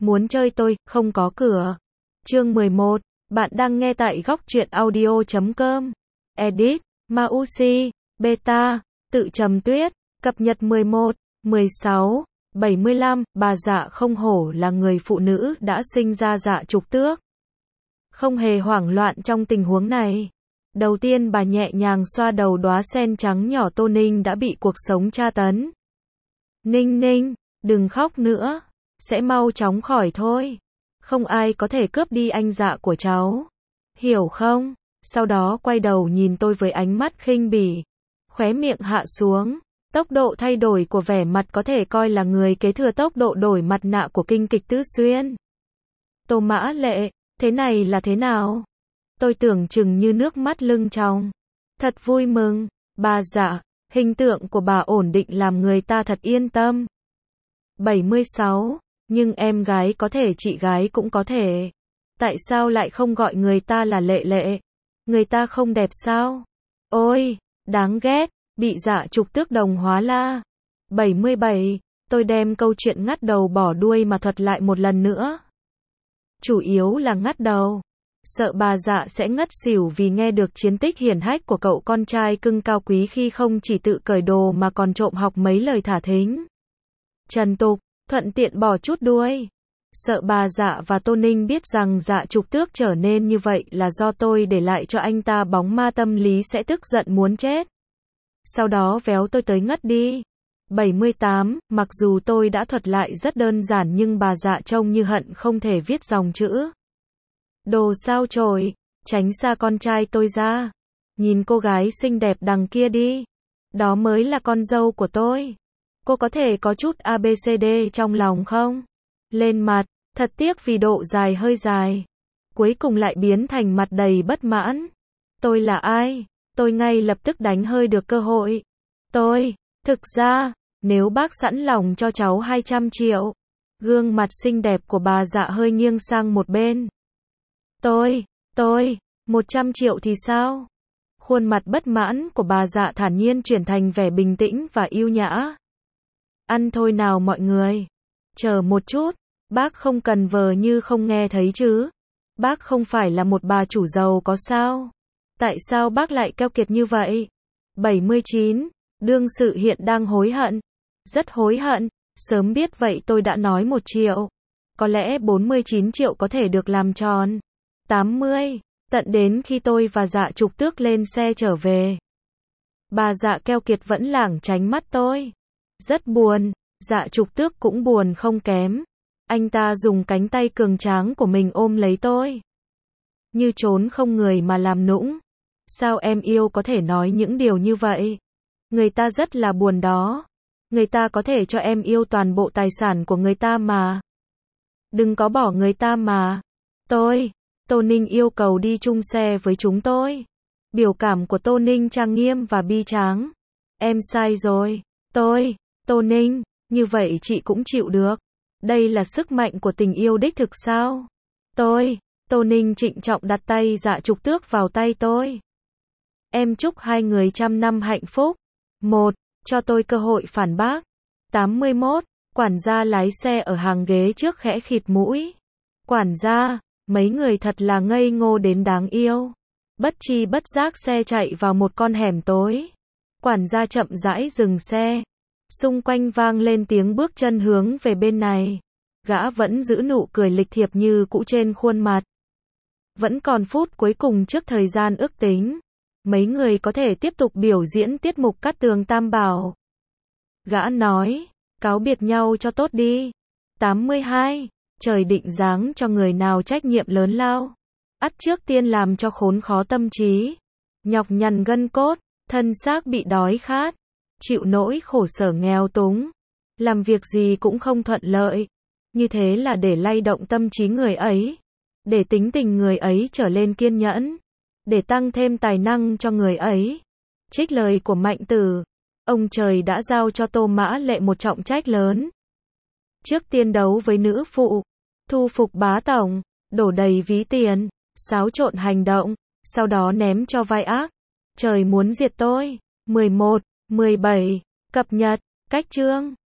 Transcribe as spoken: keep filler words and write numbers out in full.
muốn chơi tôi, không có cửa. Chương mười một, bạn đang nghe tại góc truyện audio chấm com. Edit, Mausi, Beta, tự trầm tuyết, cập nhật mười một, mười sáu, bảy mươi lăm, bà Dạ không hổ là người phụ nữ đã sinh ra Dạ Trục Tước. Không hề hoảng loạn trong tình huống này. Đầu tiên bà nhẹ nhàng xoa đầu đóa sen trắng nhỏ Tô Ninh đã bị cuộc sống tra tấn. Ninh Ninh, đừng khóc nữa, sẽ mau chóng khỏi thôi. Không ai có thể cướp đi anh Dạ của cháu. Hiểu không? Sau đó quay đầu nhìn tôi với ánh mắt khinh bỉ. Khóe miệng hạ xuống. Tốc độ thay đổi của vẻ mặt có thể coi là người kế thừa tốc độ đổi mặt nạ của kinh kịch Tứ Xuyên. Tô Mã Lệ, thế này là thế nào? Tôi tưởng chừng như nước mắt lưng tròng. Thật vui mừng, bà Dạ, hình tượng của bà ổn định làm người ta thật yên tâm. bảy mươi sáu, nhưng em gái có thể chị gái cũng có thể. Tại sao lại không gọi người ta là Lệ Lệ? Người ta không đẹp sao? Ôi, đáng ghét, bị Dạ Trục Tước đồng hóa la. bảy mươi bảy, tôi đem câu chuyện ngắt đầu bỏ đuôi mà thuật lại một lần nữa. Chủ yếu là ngắt đầu. Sợ bà Dạ sẽ ngất xỉu vì nghe được chiến tích hiển hách của cậu con trai cưng cao quý khi không chỉ tự cởi đồ mà còn trộm học mấy lời thả thính. Trần tục, thuận tiện bỏ chút đuôi. Sợ bà Dạ và Tô Ninh biết rằng Dạ Trục Tước trở nên như vậy là do tôi để lại cho anh ta bóng ma tâm lý sẽ tức giận muốn chết. Sau đó véo tôi tới ngất đi. bảy mươi tám, mặc dù tôi đã thuật lại rất đơn giản nhưng bà Dạ trông như hận không thể viết dòng chữ. Đồ sao chổi, tránh xa con trai tôi ra. Nhìn cô gái xinh đẹp đằng kia đi. Đó mới là con dâu của tôi. Cô có thể có chút a bê xê đê trong lòng không? Lên mặt, thật tiếc vì độ dài hơi dài. Cuối cùng lại biến thành mặt đầy bất mãn. Tôi là ai? Tôi ngay lập tức đánh hơi được cơ hội. Tôi, thực ra, nếu bác sẵn lòng cho cháu hai trăm triệu. Gương mặt xinh đẹp của bà Dạ hơi nghiêng sang một bên. Tôi, tôi, một trăm triệu thì sao? Khuôn mặt bất mãn của bà Dạ thản nhiên chuyển thành vẻ bình tĩnh và yêu nhã. Ăn thôi nào mọi người. Chờ một chút, bác không cần vờ như không nghe thấy chứ. Bác không phải là một bà chủ giàu có sao? Tại sao bác lại keo kiệt như vậy? bảy mươi chín, đương sự hiện đang hối hận. Rất hối hận, sớm biết vậy tôi đã nói một triệu. Có lẽ bốn mươi chín triệu có thể được làm tròn. tám mươi, tận đến khi tôi và Dạ Trục Tước lên xe trở về. Bà Dạ keo kiệt vẫn lảng tránh mắt tôi. Rất buồn, Dạ Trục Tước cũng buồn không kém. Anh ta dùng cánh tay cường tráng của mình ôm lấy tôi. Như trốn không người mà làm nũng. Sao em yêu có thể nói những điều như vậy? Người ta rất là buồn đó. Người ta có thể cho em yêu toàn bộ tài sản của người ta mà. Đừng có bỏ người ta mà. Tôi, Tô Ninh yêu cầu đi chung xe với chúng tôi. Biểu cảm của Tô Ninh trang nghiêm và bi tráng. Em sai rồi. Tôi, Tô Ninh, như vậy chị cũng chịu được. Đây là sức mạnh của tình yêu đích thực sao? Tôi, Tô Ninh trịnh trọng đặt tay Dạ Trục Tước vào tay tôi. Em chúc hai người trăm năm hạnh phúc. Một, cho tôi cơ hội phản bác. tám mươi mốt, quản gia lái xe ở hàng ghế trước khẽ khịt mũi. Quản gia, mấy người thật là ngây ngô đến đáng yêu. Bất tri bất giác xe chạy vào một con hẻm tối. Quản gia chậm rãi dừng xe. Xung quanh vang lên tiếng bước chân hướng về bên này. Gã vẫn giữ nụ cười lịch thiệp như cũ trên khuôn mặt. Vẫn còn phút cuối cùng trước thời gian ước tính. Mấy người có thể tiếp tục biểu diễn tiết mục Cát Tường Tam Bảo. Gã nói, cáo biệt nhau cho tốt đi. tám mươi hai, trời định giáng cho người nào trách nhiệm lớn lao. Ắt trước tiên làm cho khốn khó tâm trí. Nhọc nhằn gân cốt, thân xác bị đói khát. Chịu nỗi khổ sở nghèo túng. Làm việc gì cũng không thuận lợi. Như thế là để lay động tâm trí người ấy. Để tính tình người ấy trở lên kiên nhẫn. Để tăng thêm tài năng cho người ấy. Trích lời của Mạnh Tử. Ông trời đã giao cho Tô Mã Lệ một trọng trách lớn. Trước tiên đấu với nữ phụ. Thu phục bá tổng. Đổ đầy ví tiền. Xáo trộn hành động. Sau đó ném cho vai ác. Trời muốn diệt tôi. mười một, mười bảy. Cập nhật. Cách chương.